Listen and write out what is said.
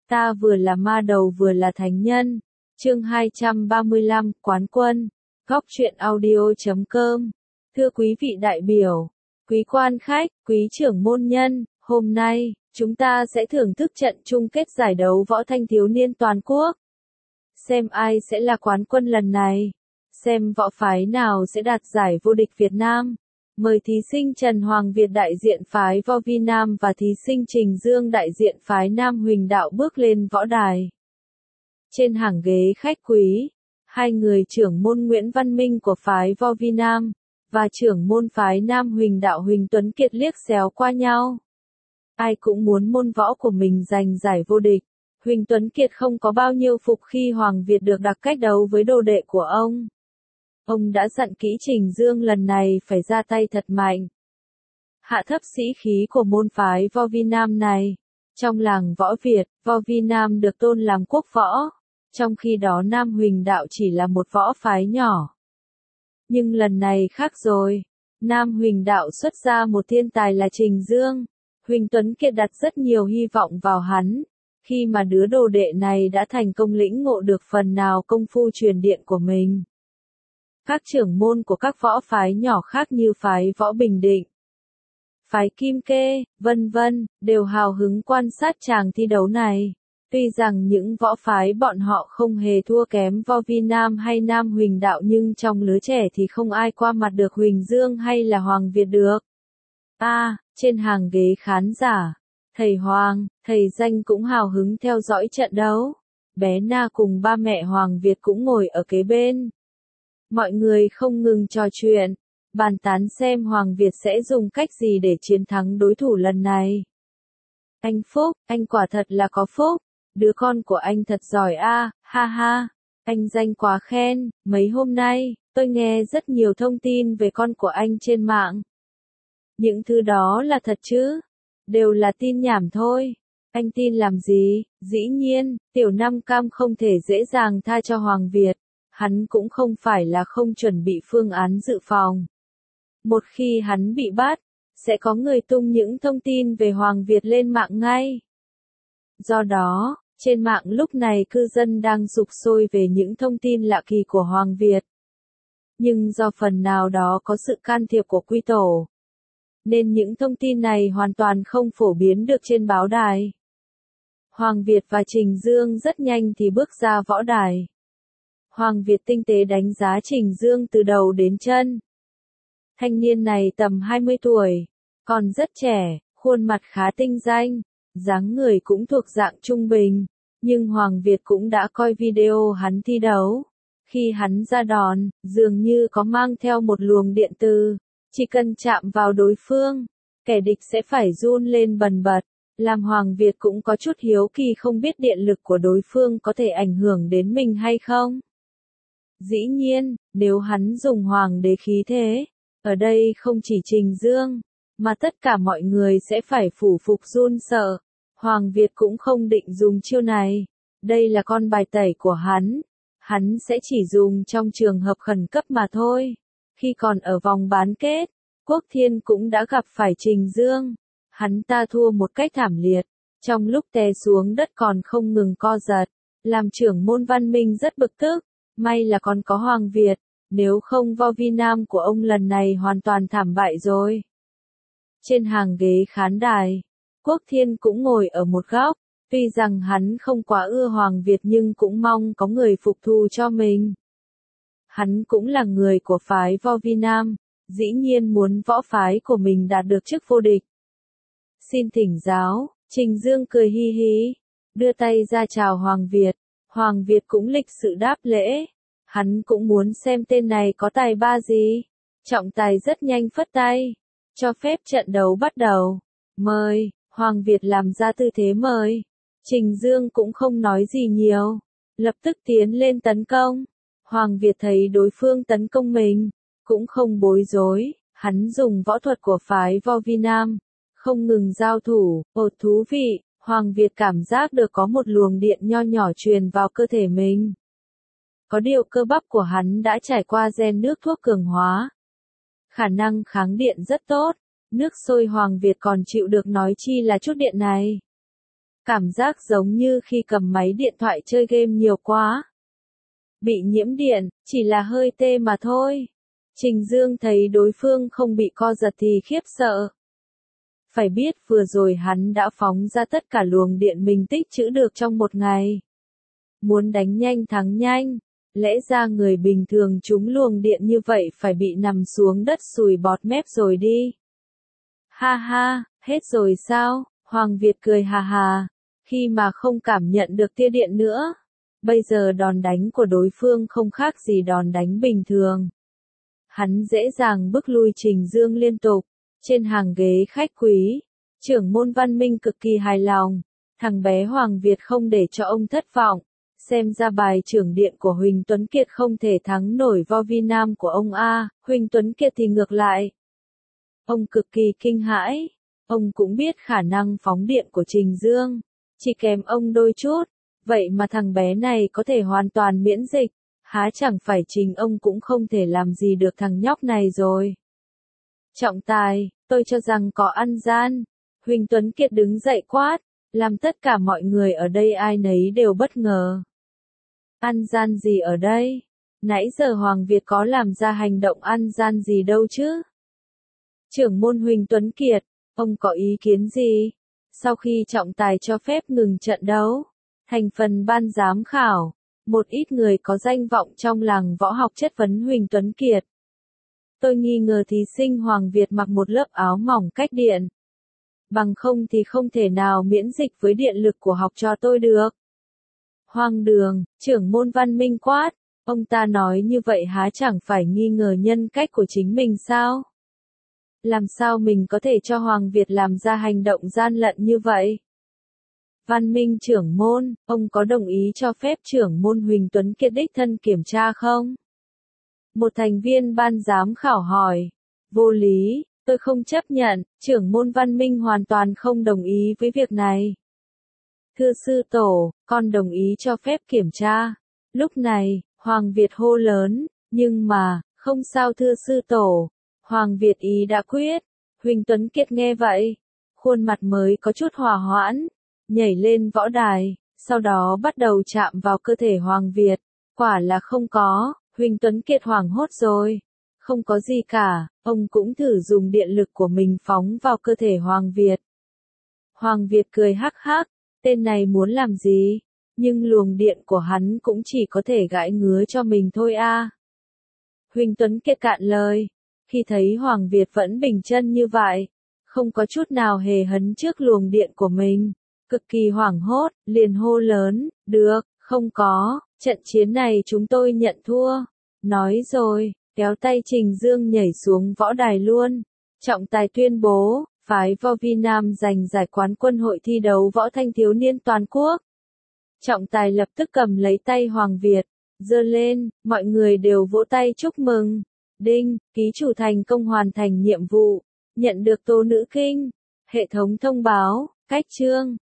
Ta vừa là ma đầu vừa là thánh nhân. Chương 235, Quán Quân. Góc truyện audio.com. Thưa quý vị đại biểu, quý quan khách, quý trưởng môn nhân, hôm nay, chúng ta sẽ thưởng thức trận chung kết giải đấu võ thanh thiếu niên toàn quốc. Xem ai sẽ là quán quân lần này. Xem võ phái nào sẽ đạt giải vô địch Việt Nam. Mời thí sinh Trần Hoàng Việt đại diện phái Vo Vi Nam và thí sinh Trình Dương đại diện phái Nam Huỳnh Đạo bước lên võ đài. Trên hàng ghế khách quý, hai người trưởng môn Nguyễn Văn Minh của phái Vo Vi Nam và trưởng môn phái Nam Huỳnh Đạo Huỳnh Tuấn Kiệt liếc xéo qua nhau. Ai cũng muốn môn võ của mình giành giải vô địch. Huỳnh Tuấn Kiệt không có bao nhiêu phục khi Hoàng Việt được đặt cách đấu với đồ đệ của ông. Ông đã dặn kỹ Trình Dương lần này phải ra tay thật mạnh. Hạ thấp sĩ khí của môn phái Vo Vi Nam này. Trong làng võ Việt, Vo Vi Nam được tôn làm quốc võ. Trong khi đó Nam Huỳnh Đạo chỉ là một võ phái nhỏ. Nhưng lần này khác rồi. Nam Huỳnh Đạo xuất ra một thiên tài là Trình Dương. Huỳnh Tuấn Kiệt đặt rất nhiều hy vọng vào hắn. Khi mà đứa đồ đệ này đã thành công lĩnh ngộ được phần nào công phu truyền điện của mình. Các trưởng môn của các võ phái nhỏ khác như phái Võ Bình Định, phái Kim Kê, vân vân, đều hào hứng quan sát chàng thi đấu này. Tuy rằng những võ phái bọn họ không hề thua kém Vo Vi Nam hay Nam Huỳnh Đạo nhưng trong lứa trẻ thì không ai qua mặt được Huỳnh Dương hay là Hoàng Việt được. Trên hàng ghế khán giả, thầy Hoàng, thầy Danh cũng hào hứng theo dõi trận đấu. Bé Na cùng ba mẹ Hoàng Việt cũng ngồi ở kế bên. Mọi người không ngừng trò chuyện, bàn tán xem Hoàng Việt sẽ dùng cách gì để chiến thắng đối thủ lần này. Anh Phúc, anh quả thật là có phúc, đứa con của anh thật giỏi ha ha, anh Danh quá khen, mấy hôm nay, tôi nghe rất nhiều thông tin về con của anh trên mạng. Những thứ đó là thật chứ? Đều là tin nhảm thôi. Anh tin làm gì? Dĩ nhiên, Tiểu Nam Cam không thể dễ dàng tha cho Hoàng Việt. Hắn cũng không phải là không chuẩn bị phương án dự phòng. Một khi hắn bị bắt, sẽ có người tung những thông tin về Hoàng Việt lên mạng ngay. Do đó, trên mạng lúc này cư dân đang sục sôi về những thông tin lạ kỳ của Hoàng Việt. Nhưng do phần nào đó có sự can thiệp của Quy Tổ, nên những thông tin này hoàn toàn không phổ biến được trên báo đài. Hoàng Việt và Trình Dương rất nhanh thì bước ra võ đài. Hoàng Việt tinh tế đánh giá Trình Dương từ đầu đến chân. Thanh niên này tầm 20 tuổi, còn rất trẻ, khuôn mặt khá tinh danh, dáng người cũng thuộc dạng trung bình, nhưng Hoàng Việt cũng đã coi video hắn thi đấu. Khi hắn ra đòn, dường như có mang theo một luồng điện từ, chỉ cần chạm vào đối phương, kẻ địch sẽ phải run lên bần bật, làm Hoàng Việt cũng có chút hiếu kỳ không biết điện lực của đối phương có thể ảnh hưởng đến mình hay không. Dĩ nhiên, nếu hắn dùng hoàng đế khí thế, ở đây không chỉ Trình Dương, mà tất cả mọi người sẽ phải phủ phục run sợ. Hoàng Việt cũng không định dùng chiêu này. Đây là con bài tẩy của hắn. Hắn sẽ chỉ dùng trong trường hợp khẩn cấp mà thôi. Khi còn ở vòng bán kết, Quốc Thiên cũng đã gặp phải Trình Dương. Hắn ta thua một cách thảm liệt. Trong lúc té xuống đất còn không ngừng co giật. Làm trưởng môn Văn Minh rất bực tức. May là còn có Hoàng Việt, nếu không Vo Vi Nam của ông lần này hoàn toàn thảm bại rồi. Trên hàng ghế khán đài, Quốc Thiên cũng ngồi ở một góc, tuy rằng hắn không quá ưa Hoàng Việt nhưng cũng mong có người phục thù cho mình. Hắn cũng là người của phái Vo Vi Nam, dĩ nhiên muốn võ phái của mình đạt được chức vô địch. Xin thỉnh giáo, Trình Dương cười hi hí, đưa tay ra chào Hoàng Việt. Hoàng Việt cũng lịch sự đáp lễ. Hắn cũng muốn xem tên này có tài ba gì. Trọng tài rất nhanh phất tay, cho phép trận đấu bắt đầu. Mời, Hoàng Việt làm ra tư thế mời. Trình Dương cũng không nói gì nhiều, lập tức tiến lên tấn công. Hoàng Việt thấy đối phương tấn công mình, cũng không bối rối, hắn dùng võ thuật của phái Vo Vi Nam, không ngừng giao thủ. Thú vị. Hoàng Việt cảm giác được có một luồng điện nho nhỏ truyền vào cơ thể mình. Có điều cơ bắp của hắn đã trải qua gen nước thuốc cường hóa. Khả năng kháng điện rất tốt, nước sôi Hoàng Việt còn chịu được nói chi là chút điện này. Cảm giác giống như khi cầm máy điện thoại chơi game nhiều quá. Bị nhiễm điện, chỉ là hơi tê mà thôi. Trình Dương thấy đối phương không bị co giật thì khiếp sợ. Phải biết vừa rồi hắn đã phóng ra tất cả luồng điện mình tích trữ được trong một ngày. Muốn đánh nhanh thắng nhanh, lẽ ra người bình thường trúng luồng điện như vậy phải bị nằm xuống đất sùi bọt mép rồi đi. Ha ha, hết rồi sao? Hoàng Việt cười hà hà, khi mà không cảm nhận được tia điện nữa. Bây giờ đòn đánh của đối phương không khác gì đòn đánh bình thường. Hắn dễ dàng bức lui Trình Dương liên tục. Trên hàng ghế khách quý, trưởng môn Văn Minh cực kỳ hài lòng. Thằng bé Hoàng Việt không để cho ông thất vọng. Xem ra bài trưởng điện của Huỳnh Tuấn Kiệt không thể thắng nổi vo vi nam của ông A. Huỳnh Tuấn Kiệt thì ngược lại. Ông cực kỳ kinh hãi. Ông cũng biết khả năng phóng điện của Trình Dương. Chỉ kém ông đôi chút. Vậy mà thằng bé này có thể hoàn toàn miễn dịch. Há chẳng phải Trình ông cũng không thể làm gì được thằng nhóc này rồi. Trọng tài, tôi cho rằng có ăn gian. Huỳnh Tuấn Kiệt đứng dậy quát, làm tất cả mọi người ở đây ai nấy đều bất ngờ. Ăn gian gì ở đây? Nãy giờ Hoàng Việt có làm ra hành động ăn gian gì đâu chứ? Trưởng môn Huỳnh Tuấn Kiệt, ông có ý kiến gì? Sau khi trọng tài cho phép ngừng trận đấu, thành phần ban giám khảo, một ít người có danh vọng trong làng võ học chất vấn Huỳnh Tuấn Kiệt. Tôi nghi ngờ thí sinh Hoàng Việt mặc một lớp áo mỏng cách điện. Bằng không thì không thể nào miễn dịch với điện lực của học trò tôi được. Hoang đường, trưởng môn Văn Minh quát, ông ta nói như vậy há chẳng phải nghi ngờ nhân cách của chính mình sao? Làm sao mình có thể cho Hoàng Việt làm ra hành động gian lận như vậy? Văn Minh trưởng môn, ông có đồng ý cho phép trưởng môn Huỳnh Tuấn Kiệt đích thân kiểm tra không? Một thành viên ban giám khảo hỏi. Vô lý, tôi không chấp nhận, trưởng môn Văn Minh hoàn toàn không đồng ý với việc này. Thưa sư tổ, con đồng ý cho phép kiểm tra. Lúc này, Hoàng Việt hô lớn, nhưng mà, không sao thưa sư tổ. Hoàng Việt ý đã quyết. Huỳnh Tuấn Kiệt nghe vậy, khuôn mặt mới có chút hòa hoãn, nhảy lên võ đài, sau đó bắt đầu chạm vào cơ thể Hoàng Việt. Quả là không có, Huỳnh Tuấn Kiệt hoảng hốt rồi. Không có gì cả, ông cũng thử dùng điện lực của mình phóng vào cơ thể Hoàng Việt. Hoàng Việt cười hắc hắc, tên này muốn làm gì? Nhưng luồng điện của hắn cũng chỉ có thể gãi ngứa cho mình thôi a. Huỳnh Tuấn Kiệt cạn lời, khi thấy Hoàng Việt vẫn bình chân như vậy, không có chút nào hề hấn trước luồng điện của mình, cực kỳ hoảng hốt, liền hô lớn, được, không có, trận chiến này chúng tôi nhận thua. Nói rồi, kéo tay Trình Dương nhảy xuống võ đài luôn. Trọng tài tuyên bố, phái Vo Vi Nam giành giải quán quân hội thi đấu võ thanh thiếu niên toàn quốc. Trọng tài lập tức cầm lấy tay Hoàng Việt, giơ lên, mọi người đều vỗ tay chúc mừng. Đinh, ký chủ thành công hoàn thành nhiệm vụ, nhận được tố nữ kinh. Hệ thống thông báo, cách chương.